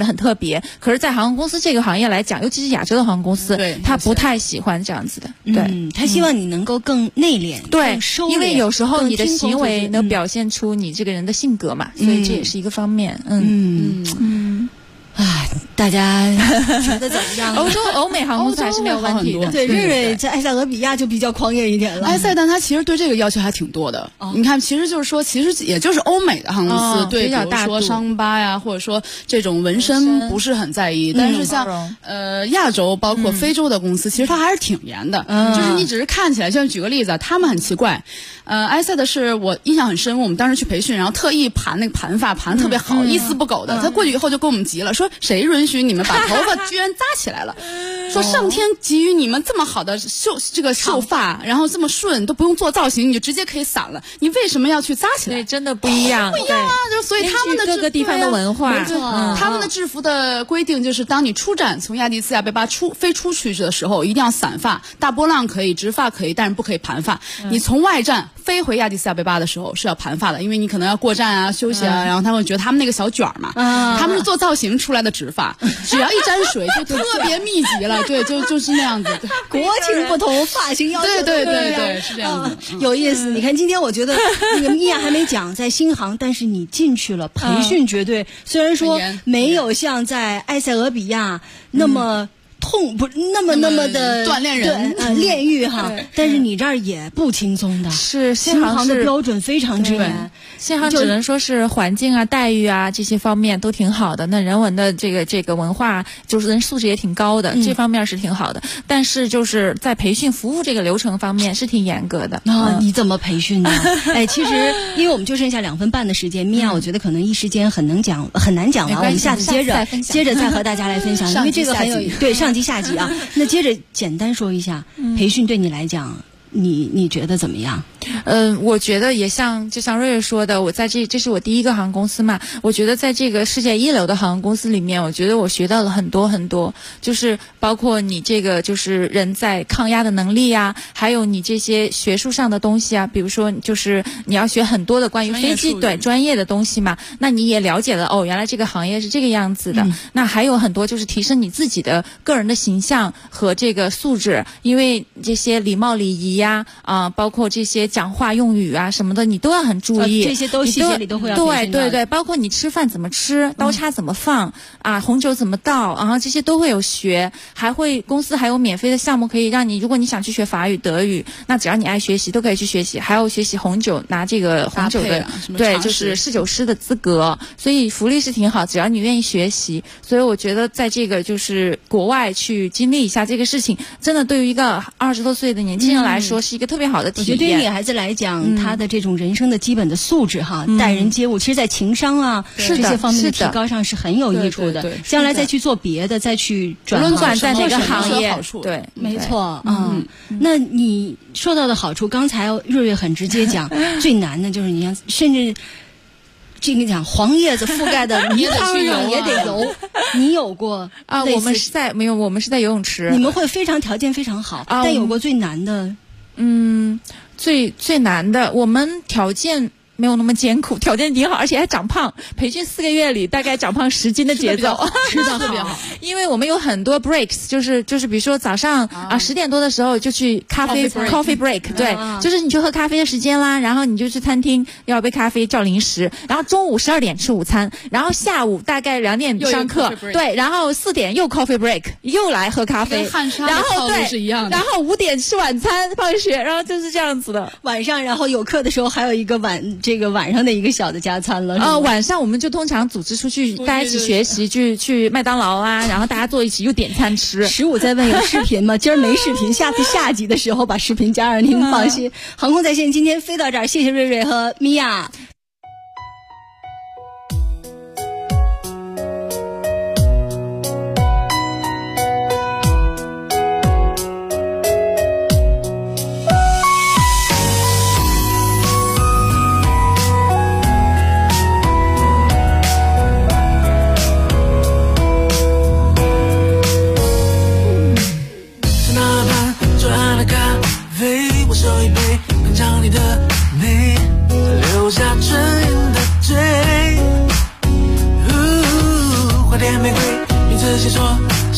得很特别。可是，在航空公司这个行业来讲，尤其是亚洲的航空公司，他不太喜欢这样子的。对， 他希望你能够更内敛， 对， 收敛， 因为有时候你的行为能表现出你这个人的性格嘛，所以这也是一个方面。 大家觉得怎么样？ 欧美航空公司还是没有问题的。 对，瑞瑞在埃塞俄比亚就比较狂野一点了。 埃塞，但他其实对这个要求还挺多的。你看，其实就是说，其实也就是欧美的航空公司对，比如说伤疤呀，或者说这种纹身不是很在意。但是像亚洲包括非洲的公司，其实它还是挺严的。就是你只是看起来，像举个例子，他们很奇怪。埃塞的是我印象很深，我们当时去培训，然后特意盘那个盘发盘特别好，一丝不苟的。他过去以后就跟我们急了，说谁允许你们把头发居然扎起来了？说上天给予你们这么好的秀发，然后这么顺，都不用做造型，你就直接可以散了，你为什么要去扎起来？ 对，真的不一样， 不一样啊！就所以他们的各个地方的文化， 没错，他们的制服的规定就是，当你出站从亚的斯亚贝巴飞出去的时候，一定要散发，大波浪可以，直发可以，但是不可以盘发。你从外站飞回亚的斯亚贝巴的时候是要盘发的，因为你可能要过站啊、休息啊，然后他们觉得他们那个小卷嘛，他们是做造型出来的直发，只要一沾水就特别密集了，对，就是那样子。 国情不同，发型要求对，是这样子， 有意思。你看今天我觉得那个米娅还没讲在新航，但是你进去了，培训绝对虽然说没有像在埃塞俄比亚那么不那么的锻炼人炼狱哈，但是你这儿也不轻松的。 是新航的标准非常之严， 新航只能说是环境啊、待遇啊这些方面都挺好的。那人文的这个文化，就是人素质也挺高的，这方面是挺好的。但是就是在培训服务这个流程方面是挺严格的。 你怎么培训呢？其实因为我们就剩下2分半的时间，米娅我觉得可能一时间很难讲完，我们下次接着再和大家来分享，因为这个很有对上集下集啊。那接着简单说一下，培训对你来讲，你觉得怎么样？ 我觉得也就像瑞瑞说的，我在这是我第一个航空公司嘛，我觉得在这个世界一流的航空公司里面，我觉得我学到了很多很多，就是包括你这个就是人在抗压的能力啊，还有你这些学术上的东西啊，比如说就是你要学很多的关于飞机专业的东西嘛，那你也了解了原来这个行业是这个样子的。那还有很多就是提升你自己的个人的形象和这个素质，因为这些礼貌礼仪呀包括这些讲话用语啊什么的，你都要很注意， 这些都细节里都会要对，包括你吃饭怎么吃，刀叉怎么放红酒怎么倒，然后这些都会有学。公司还有免费的项目可以让你，如果你想去学法语、德语，那只要你爱学习都可以去学习。还有学习红酒，拿这个红酒的对，就是侍酒师的资格，所以福利是挺好，只要你愿意学习。所以我觉得在这个就是国外去经历一下这个事情，真的对于一个20多岁的年轻人来说是一个特别好的体验。 我觉得对于女孩子来讲，她的这种人生的基本的素质待人接物，其实在情商啊这些方面的提高上是很有益处的。将来再去做别的，再去转在哪个行业， 对，没错。那你说到的好处，刚才瑞瑞很直接讲，最难的就是你看，甚至这个讲黄叶子覆盖的泥汤上也得游。你有过我们是在游泳池。 你们会条件非常好，但有过最难的？ 最难的，我们条件没有那么艰苦，条件挺好，而且还长胖。培训4个月里，大概长胖10斤的节奏， 吃的特别好。 因为我们有很多 breaks， 就是比如说早上10点多的时候就去coffee break， 对，就是你去喝咖啡的时间啦，然后你就去餐厅要杯咖啡叫零食，然后中午12点吃午餐，然后下午大概2点上课，对，然后4点又 coffee break， 又来喝咖啡， 然后对， 然后5点吃晚餐放学，然后就是这样子的。 晚上然后有课的时候还有一个晚上的一个小的加餐了。 晚上我们就通常组织出去，大家一起学习，去麦当劳啊，然后大家坐一起又点餐吃。 15在问有视频吗？今儿没视频，下次下集的时候把视频加上，您放心。航空在线今天飞到这儿，谢谢瑞瑞和米娅。 手一杯，品尝你的美，留下。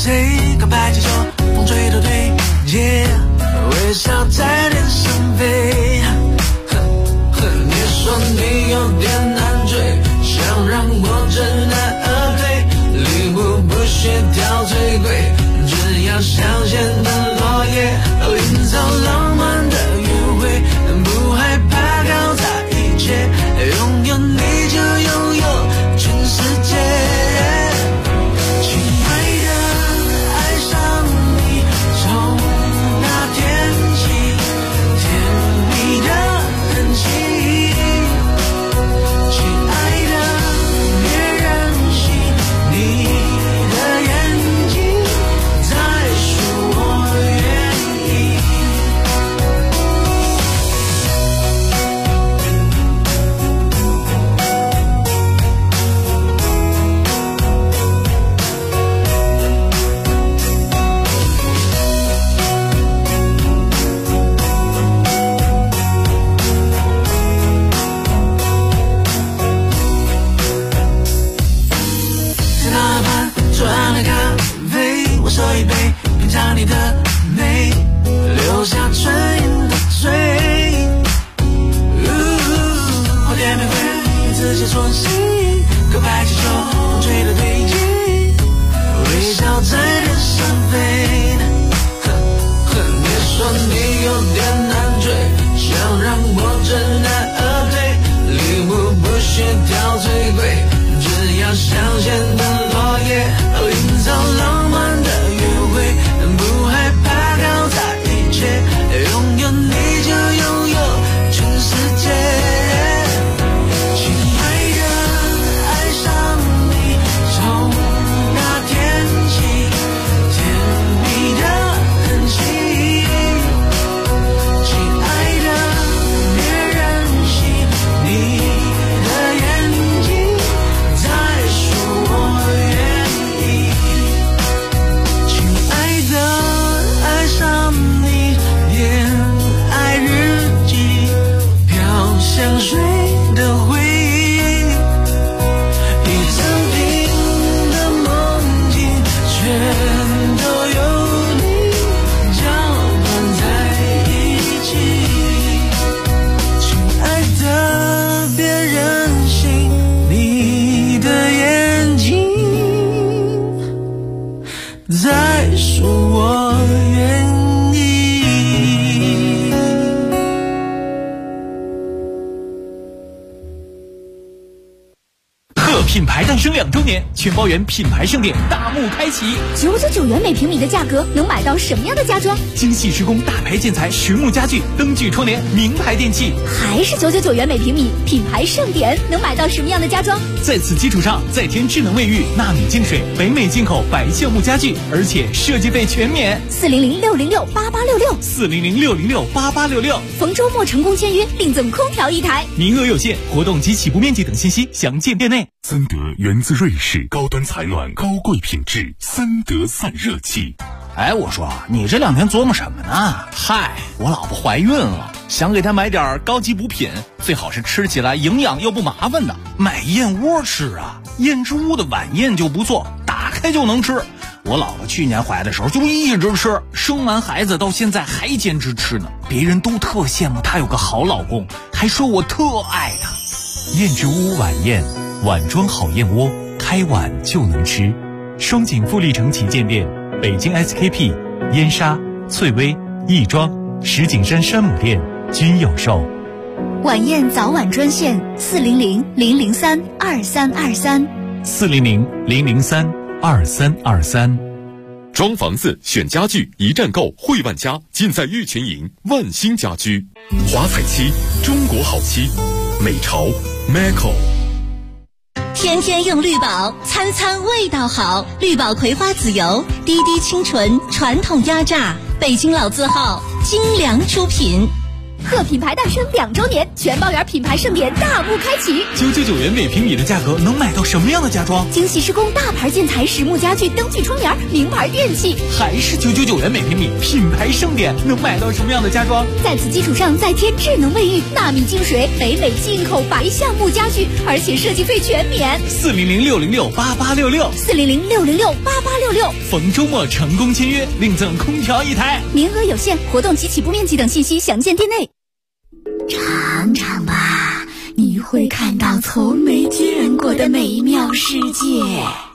谁？告白气球，风吹都对，微笑在天上飞。你说你有点难追，想让我知难而退，礼物不需挑最贵，只要香榭的落叶，营造浪漫的约会，不害怕搞砸一切，拥有你就拥有全世界。亲爱的，爱上你，从那天起，甜蜜的痕迹。喝一杯，品尝你的美，留下唇印的嘴。花店玫瑰，自己做戏，告白气球，风吹的对击，微笑在天上飞。你说你有点难追，想让我知难而退，礼物不需挑最贵，只要香榭的落叶，营造浪漫的约会，不害怕搞砸一切，拥有你就拥有全世界。亲爱的，爱上你，从那天起，甜蜜的痕迹。亲爱的，别任性，你的眼睛在说我愿意。亲爱的，爱上你，恋爱日记，飘香水的回忆，一整瓶的梦境，全都有你搅拌在一起。亲爱的，别任性，你的眼睛在说我愿意。 贺品牌诞生2周年，全包圆品牌盛典大幕开启。 999元每平米的价格，能买到什么样的家装？ 精细施工、大牌建材、实木家具、灯具窗帘、名牌电器， 还是999元每平米，品牌盛典能买到什么样的家装？ 在此基础上再添智能卫浴、纳米净水、北美进口白橡木家具，而且设计费全免。 400-606-8866，400-606-8866，逢周末成功签约，另赠空调1台， 名额有限，活动及起步面积等信息详见店内。 森德源自瑞士，高端采暖，高贵品质，森德散热器。 哎，我说你这2天琢磨什么呢？嗨，我老婆怀孕了，想给她买点高级补品，最好是吃起来营养又不麻烦的。买燕窝吃啊，燕之屋的晚宴就不错，打开就能吃。我老婆去年怀的时候就一直吃，生完孩子到现在还坚持吃呢。别人都特羡慕她有个好老公，还说我特爱她。 燕之屋晚宴，碗装好燕窝，开碗就能吃。双井富力城旗舰店，北京 SKP、燕莎、翠微、亦庄、石景山山姆店均有售。 晚宴早晚专线400-003-2323。 400-003-2323。 装房子选家具，一站购汇万家，尽在玉泉营万兴家居。华彩漆，中国好漆，美潮 Maco。 天天用绿宝，餐餐味道好。绿宝葵花籽油，滴滴清纯，传统压榨，北京老字号，精良出品。 贺品牌诞生2周年，全包园品牌盛典大幕开启。 999元每平米的价格能买到什么样的家装？ 精细施工大牌建材、实木家具、灯具窗帘、名牌电器。 还是999元每平米，品牌盛典能买到什么样的家装？ 在此基础上再添智能卫浴、纳米净水、北美进口白橡木家具，而且设计费全免。 400-606-8866，400-606-8866。逢周末成功签约，另赠空调1台， 名额有限，活动及起步面积等信息详见店内。尝尝吧，你会看到从没见过的美妙世界。